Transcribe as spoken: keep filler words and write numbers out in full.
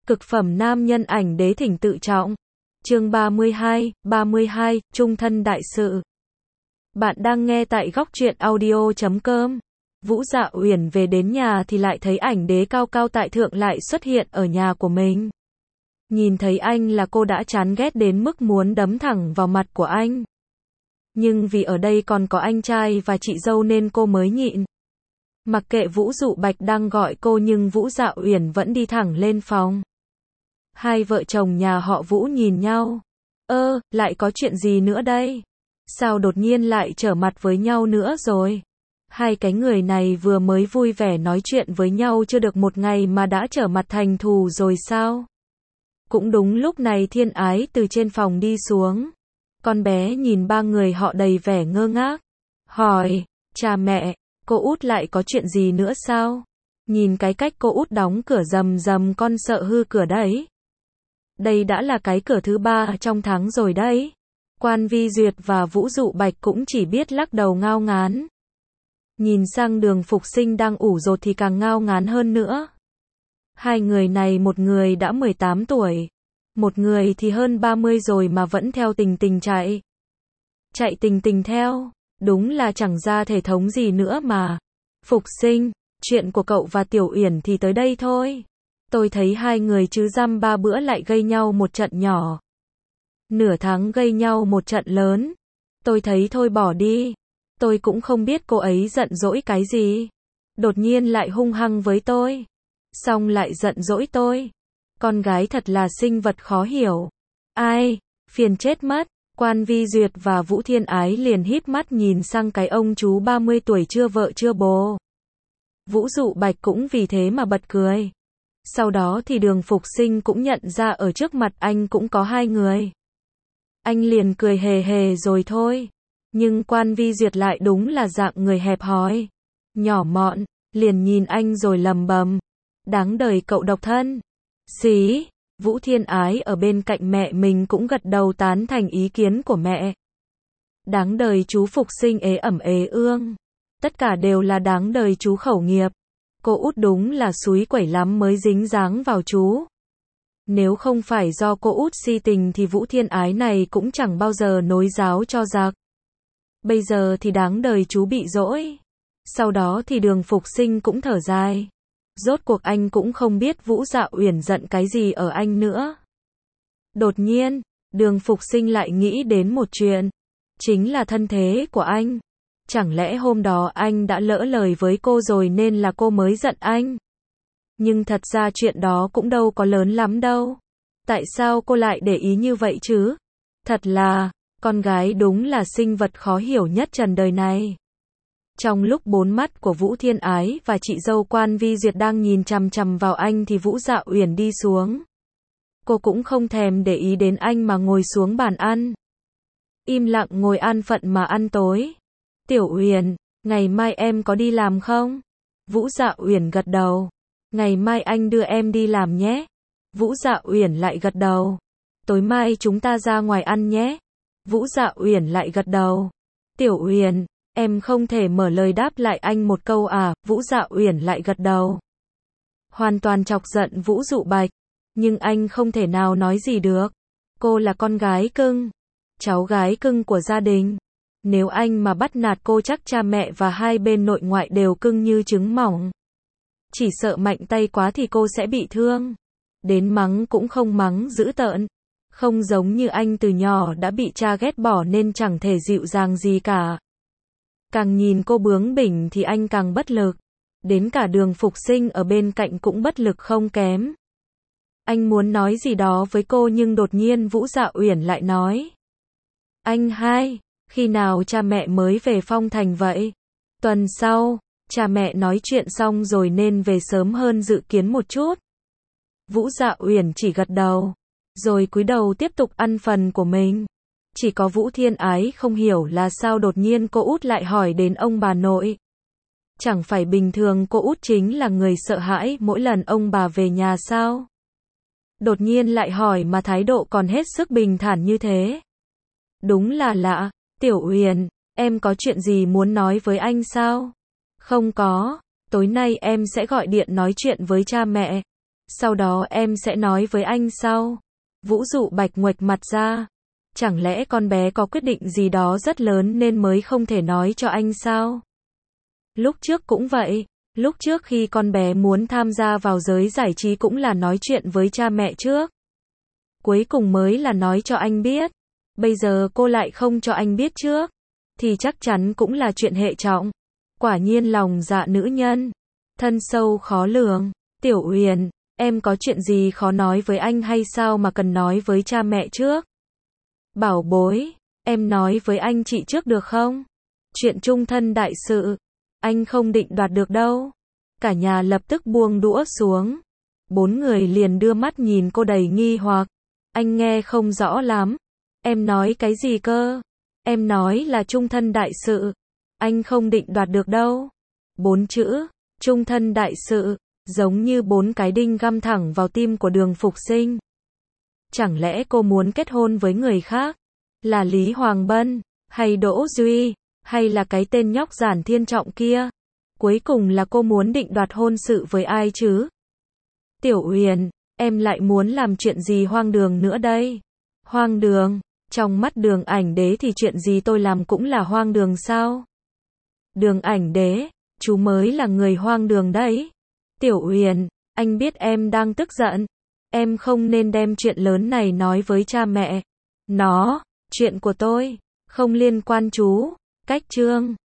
Cực phẩm nam nhân ảnh đế thỉnh tự trọng. Chương ba mươi hai, ba mươi hai, Trung thân đại sự. Bạn đang nghe tại góc truyện audio chấm com. Vũ Dạ Uyển về đến nhà thì lại thấy ảnh đế cao cao tại thượng lại xuất hiện ở nhà của mình. Nhìn thấy anh là cô đã chán ghét đến mức muốn đấm thẳng vào mặt của anh. Nhưng vì ở đây còn có anh trai và chị dâu nên cô mới nhịn. Mặc kệ Vũ Dụ Bạch đang gọi cô nhưng Vũ Dạ Uyển vẫn đi thẳng lên phòng. Hai vợ chồng nhà họ Vũ nhìn nhau. Ơ, lại có chuyện gì nữa đây? Sao đột nhiên lại trở mặt với nhau nữa rồi? Hai cái người này vừa mới vui vẻ nói chuyện với nhau chưa được một ngày mà đã trở mặt thành thù rồi sao? Cũng đúng lúc này Thiên Ái từ trên phòng đi xuống. Con bé nhìn ba người họ đầy vẻ ngơ ngác. Hỏi, cha mẹ, cô út lại có chuyện gì nữa sao? Nhìn cái cách cô út đóng cửa rầm rầm con sợ hư cửa đấy. Đây đã là cái cửa thứ ba trong tháng rồi đấy. Quan Vi Duyệt và Vũ Dụ Bạch cũng chỉ biết lắc đầu ngao ngán. Nhìn sang Đường Phục Sinh đang ủ rột thì càng ngao ngán hơn nữa. Hai người này một người đã mười tám tuổi. Một người thì hơn ba mươi rồi mà vẫn theo tình tình chạy. Chạy tình tình theo. Đúng là chẳng ra thể thống gì nữa mà. Phục Sinh, chuyện của cậu và Tiểu Uyển thì tới đây thôi. Tôi thấy hai người chứ dăm ba bữa lại gây nhau một trận nhỏ. Nửa tháng gây nhau một trận lớn. Tôi thấy thôi bỏ đi. Tôi cũng không biết cô ấy giận dỗi cái gì. Đột nhiên lại hung hăng với tôi. Xong lại giận dỗi tôi. Con gái thật là sinh vật khó hiểu. Ai, phiền chết mất. Quan Vi Duyệt và Vũ Thiên Ái liền híp mắt nhìn sang cái ông chú ba mươi tuổi chưa vợ chưa bồ. Vũ Dụ Bạch cũng vì thế mà bật cười. Sau đó thì Đường Phục Sinh cũng nhận ra ở trước mặt anh cũng có hai người. Anh liền cười hề hề rồi thôi. Nhưng Quan Vi Duyệt lại đúng là dạng người hẹp hòi. Nhỏ mọn, liền nhìn anh rồi lầm bầm. Đáng đời cậu độc thân. Xí, Vũ Thiên Ái ở bên cạnh mẹ mình cũng gật đầu tán thành ý kiến của mẹ. Đáng đời chú Phục Sinh ế ẩm ế ương. Tất cả đều là đáng đời chú khẩu nghiệp. Cô út đúng là xúi quẩy lắm mới dính dáng vào chú. Nếu không phải do cô út si tình thì Vũ Thiên Ái này cũng chẳng bao giờ nối giáo cho giặc. Bây giờ thì đáng đời chú bị dỗi. Sau đó thì Đường Phục Sinh cũng thở dài. Rốt cuộc anh cũng không biết Vũ Dạ Uyển giận cái gì ở anh nữa. Đột nhiên, Đường Phục Sinh lại nghĩ đến một chuyện. Chính là thân thế của anh. Chẳng lẽ hôm đó anh đã lỡ lời với cô rồi nên là cô mới giận anh? Nhưng thật ra chuyện đó cũng đâu có lớn lắm đâu. Tại sao cô lại để ý như vậy chứ? Thật là, con gái đúng là sinh vật khó hiểu nhất trần đời này. Trong lúc bốn mắt của Vũ Thiên Ái và chị dâu Quan Vi Duyệt đang nhìn chằm chằm vào anh thì Vũ Dạ Uyển đi xuống. Cô cũng không thèm để ý đến anh mà ngồi xuống bàn ăn. Im lặng ngồi an phận mà ăn tối. Tiểu Uyển, ngày mai em có đi làm không? Vũ Dạ Uyển gật đầu. Ngày mai anh đưa em đi làm nhé. Vũ Dạ Uyển lại gật đầu. Tối mai chúng ta ra ngoài ăn nhé. Vũ Dạ Uyển lại gật đầu. Tiểu Uyển, em không thể mở lời đáp lại anh một câu à? Vũ Dạ Uyển lại gật đầu. Hoàn toàn chọc giận Vũ Dụ Bạch. Nhưng anh không thể nào nói gì được. Cô là con gái cưng. Cháu gái cưng của gia đình. Nếu anh mà bắt nạt cô chắc cha mẹ và hai bên nội ngoại đều cưng như trứng mỏng. Chỉ sợ mạnh tay quá thì cô sẽ bị thương. Đến mắng cũng không mắng dữ tợn. Không giống như anh từ nhỏ đã bị cha ghét bỏ nên chẳng thể dịu dàng gì cả. Càng nhìn cô bướng bỉnh thì anh càng bất lực. Đến cả Đường Phục Sinh ở bên cạnh cũng bất lực không kém. Anh muốn nói gì đó với cô nhưng đột nhiên Vũ Dạ Uyển lại nói. Anh hai, khi nào cha mẹ mới về Phong Thành vậy? Tuần sau, cha mẹ nói chuyện xong rồi nên về sớm hơn dự kiến một chút. Vũ Dạ Uyển chỉ gật đầu, rồi cúi đầu tiếp tục ăn phần của mình. Chỉ có Vũ Thiên Ái không hiểu là sao đột nhiên cô út lại hỏi đến ông bà nội. Chẳng phải bình thường cô út chính là người sợ hãi mỗi lần ông bà về nhà sao? Đột nhiên lại hỏi mà thái độ còn hết sức bình thản như thế. Đúng là lạ. Tiểu Uyển, em có chuyện gì muốn nói với anh sao? Không có, tối nay em sẽ gọi điện nói chuyện với cha mẹ. Sau đó em sẽ nói với anh sau. Vũ dụ bạch nguệch mặt ra. Chẳng lẽ con bé có quyết định gì đó rất lớn nên mới không thể nói cho anh sao? Lúc trước cũng vậy. Lúc trước khi con bé muốn tham gia vào giới giải trí cũng là nói chuyện với cha mẹ trước. Cuối cùng mới là nói cho anh biết. Bây giờ cô lại không cho anh biết trước. Thì chắc chắn cũng là chuyện hệ trọng. Quả nhiên lòng dạ nữ nhân. Thân sâu khó lường. Tiểu Uyển, em có chuyện gì khó nói với anh hay sao mà cần nói với cha mẹ trước? Bảo bối, em nói với anh chị trước được không? Chuyện chung thân đại sự, anh không định đoạt được đâu. Cả nhà lập tức buông đũa xuống. Bốn người liền đưa mắt nhìn cô đầy nghi hoặc. Anh nghe không rõ lắm. Em nói cái gì cơ? Em nói là chung thân đại sự. Anh không định đoạt được đâu. Bốn chữ, chung thân đại sự, giống như bốn cái đinh găm thẳng vào tim của Đường Phục Sinh. Chẳng lẽ cô muốn kết hôn với người khác? Là Lý Hoàng Bân, hay Đỗ Duy, hay là cái tên nhóc Giản Thiên Trọng kia? Cuối cùng là cô muốn định đoạt hôn sự với ai chứ? Tiểu Uyển, em lại muốn làm chuyện gì hoang đường nữa đây? Hoang đường? Trong mắt Đường Ảnh Đế thì chuyện gì tôi làm cũng là hoang đường sao? Đường Ảnh Đế, chú mới là người hoang đường đấy. Tiểu Uyển, anh biết em đang tức giận. Em không nên đem chuyện lớn này nói với cha mẹ. Nó, chuyện của tôi, không liên quan chú. Cách chương